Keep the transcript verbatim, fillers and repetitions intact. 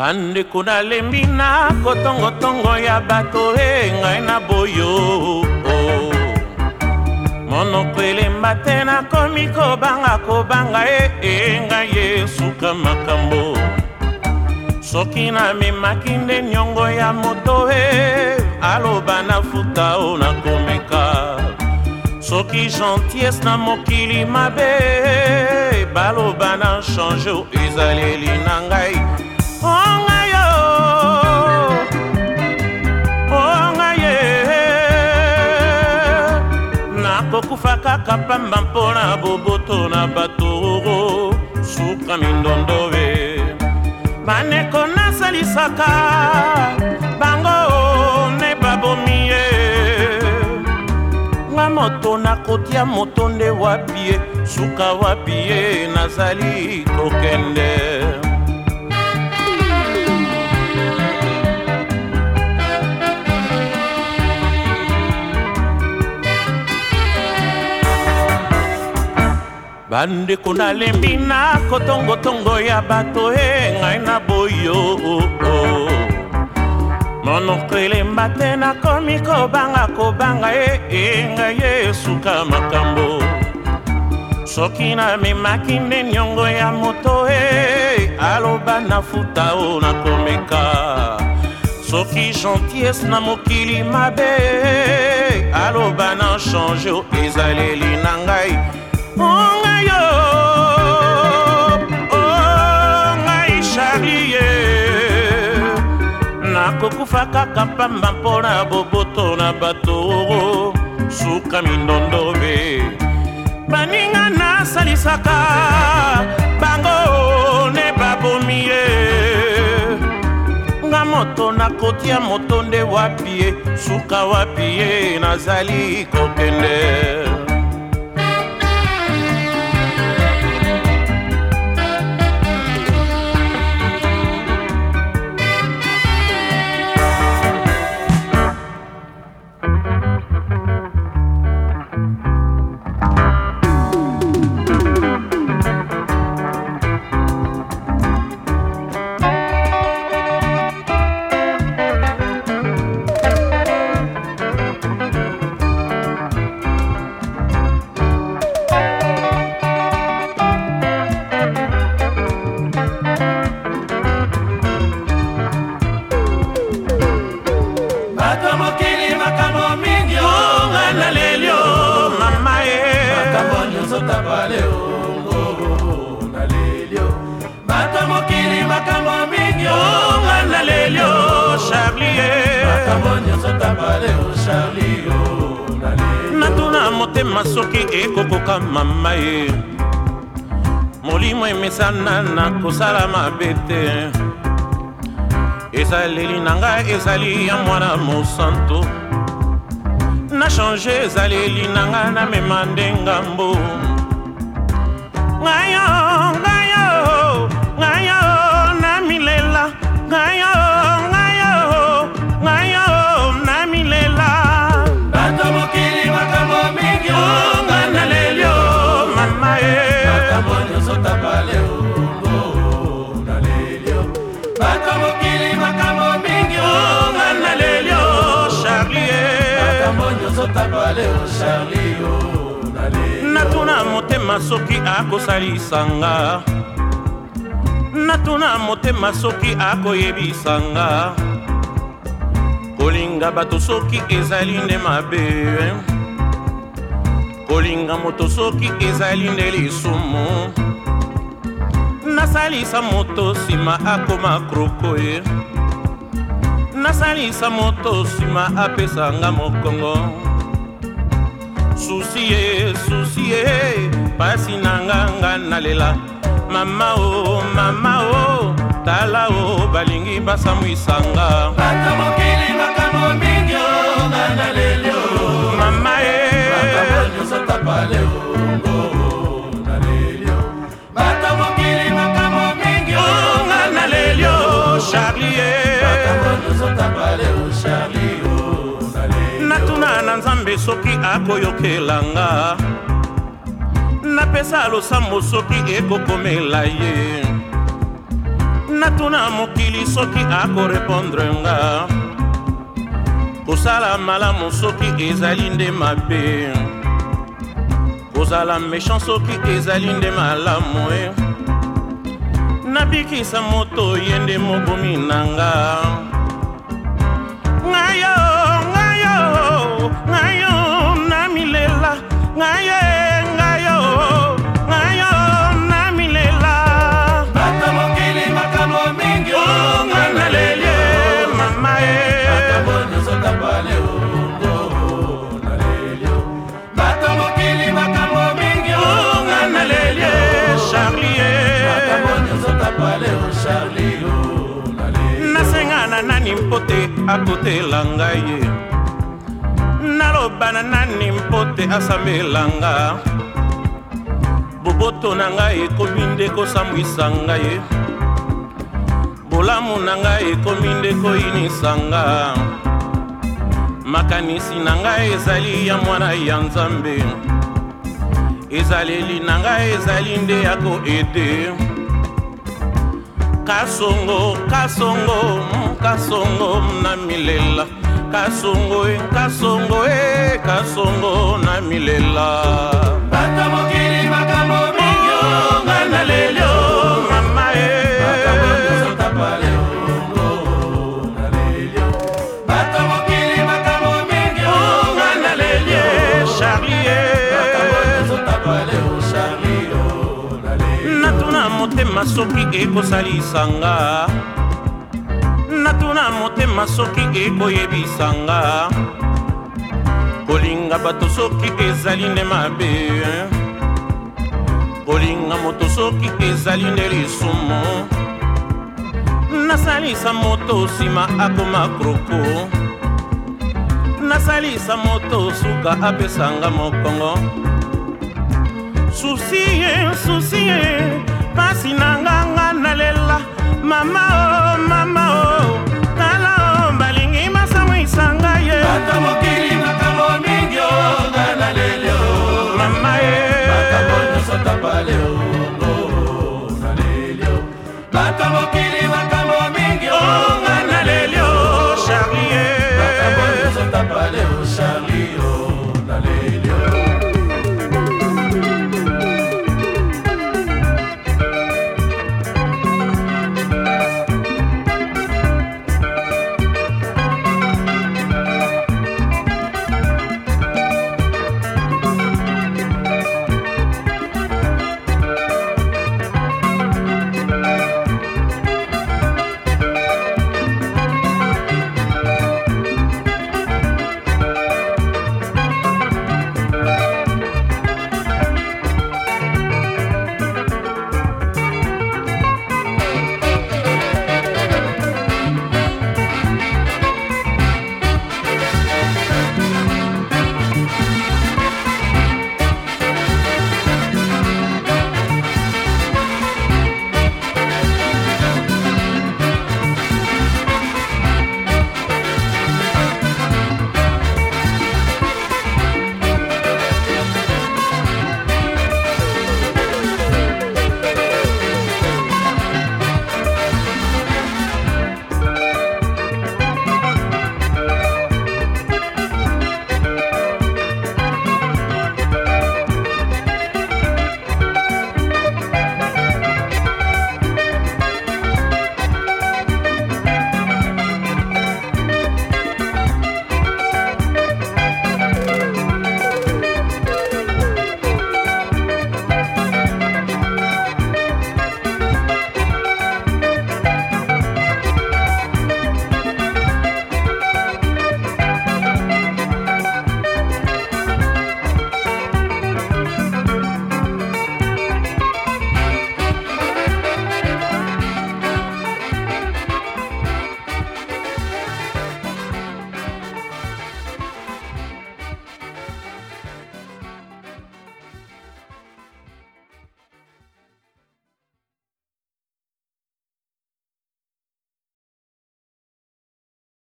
Bande kuna lembina kotongo tongo ya bato e ngai na boyo monoko elemba te nakomi kobanga kobanga e e ngai esuka makambo soki namemaki nde nyongo ya moto e aloba nafuta o nakomeka soki gentillesse na mokili mabe baloba na change o ezaleli na ngai ongayo ongaye nakokufa kaka pamba mpona boboto na bato suka mindondo be maneko nasalisaka bango ne babomi ye nga moto nakotia moto nde wapi ye suka wapi ye nazali kokende bande kuna lembina kotongo tongo ya bato e ngai na boyo monoko elemba te nakomi kobanga kobanga e e ngai esuka makambo soki namemaki nde nyongo ya moto e aloba nafuta o nakomeka soki gentillesse na mokili mabe aloba na change o ezaleli na ngai ongayo ongai Charlie nakokufa kaka pamba mpona boboto na bato suka mindondo be baninga nasalisaka bango ne babomi ye nga moto nakotia moto nde wapi ye suka wapi ye nazali kokende natuna motema soki ekokoka mama ye molimo emesana na kosala mabe te ezaleli na ngai ezali ya mwana mosantu na change ezaleli na ngai namema nde ngambo ngayo ngayo ngayo namilela ngayo ngayo ngayo namilela bato mokili makambo mingi onga nalelio mama e makambo nyonso tabale ongo nalelio bato mokili makambo mingi onga nalelio Charlie makambo nyonso tabale o Charlie o nalelio natuna motema soki akosalisanga natuna motema soki akoyebisanga kolinga bato soki ezali nde mabe kolinga moto soki ezali nde lisumu nasalisa moto nsima akoma kroko ye nasalisa moto nsima apesanga mokongo susi ye susi ye pasi nanganga nalela mama o mama o tala o balingi basamwisanga bato mokili makambo mingi o nalelio mama e makambo nyonso tabale ongo nalelio bato mokili makambo mingi o nalelio Charlie makambo nyonso tabale o Charlie o nalelio natuna na nzambe soki akoyokelanga napesa losambo soki ekokomela ye natuna mokili soki akorepondre nga kosala malamu soki ezali nde mabe kozala méchant soki ezali nde malamu e nabikisa moto ye nde mobomi nanga ngayo ngayo ngayo namilela ngaye ngayo ngayo namilela bata mokili makambo mingi o nganalele mama e makambo nyonso tapale o nalelio bata mokili makambo mingi o nganalele Charlie makambo nyonso tapale o Charlie o nalelio nasengana nani mpote akotela ngai ye nalobana nani mpote asambelanga boboto na ngai ekomi nde kosambwisa ngai bolamu na ngai ekomi nde koyinisanga makanisi na ngai ezali ya mwana ya nzambe ezaleli na ngai ezali nde ya koede kasongo kasongo kasongo na milela kasongo e kasongo e kasongo na milela bata mokili makambo mingi o nganalelio mama e makambo nyonso tapale o nalelio bata mokili makambo mingi o nganalelio Charlie makambo nyonso tapale o Charlie o nalelio natuna motema soki ekosalisanga natuna motema soki ekoyebisanga kolinga bato soki ezali nde mabe kolinga moto soki ezali nde lisumu nasalisa moto nsima akoma kroko nasalisa moto suka apesanga mokongo susi ye susi ye pasi nanga nga nalela mama o mama o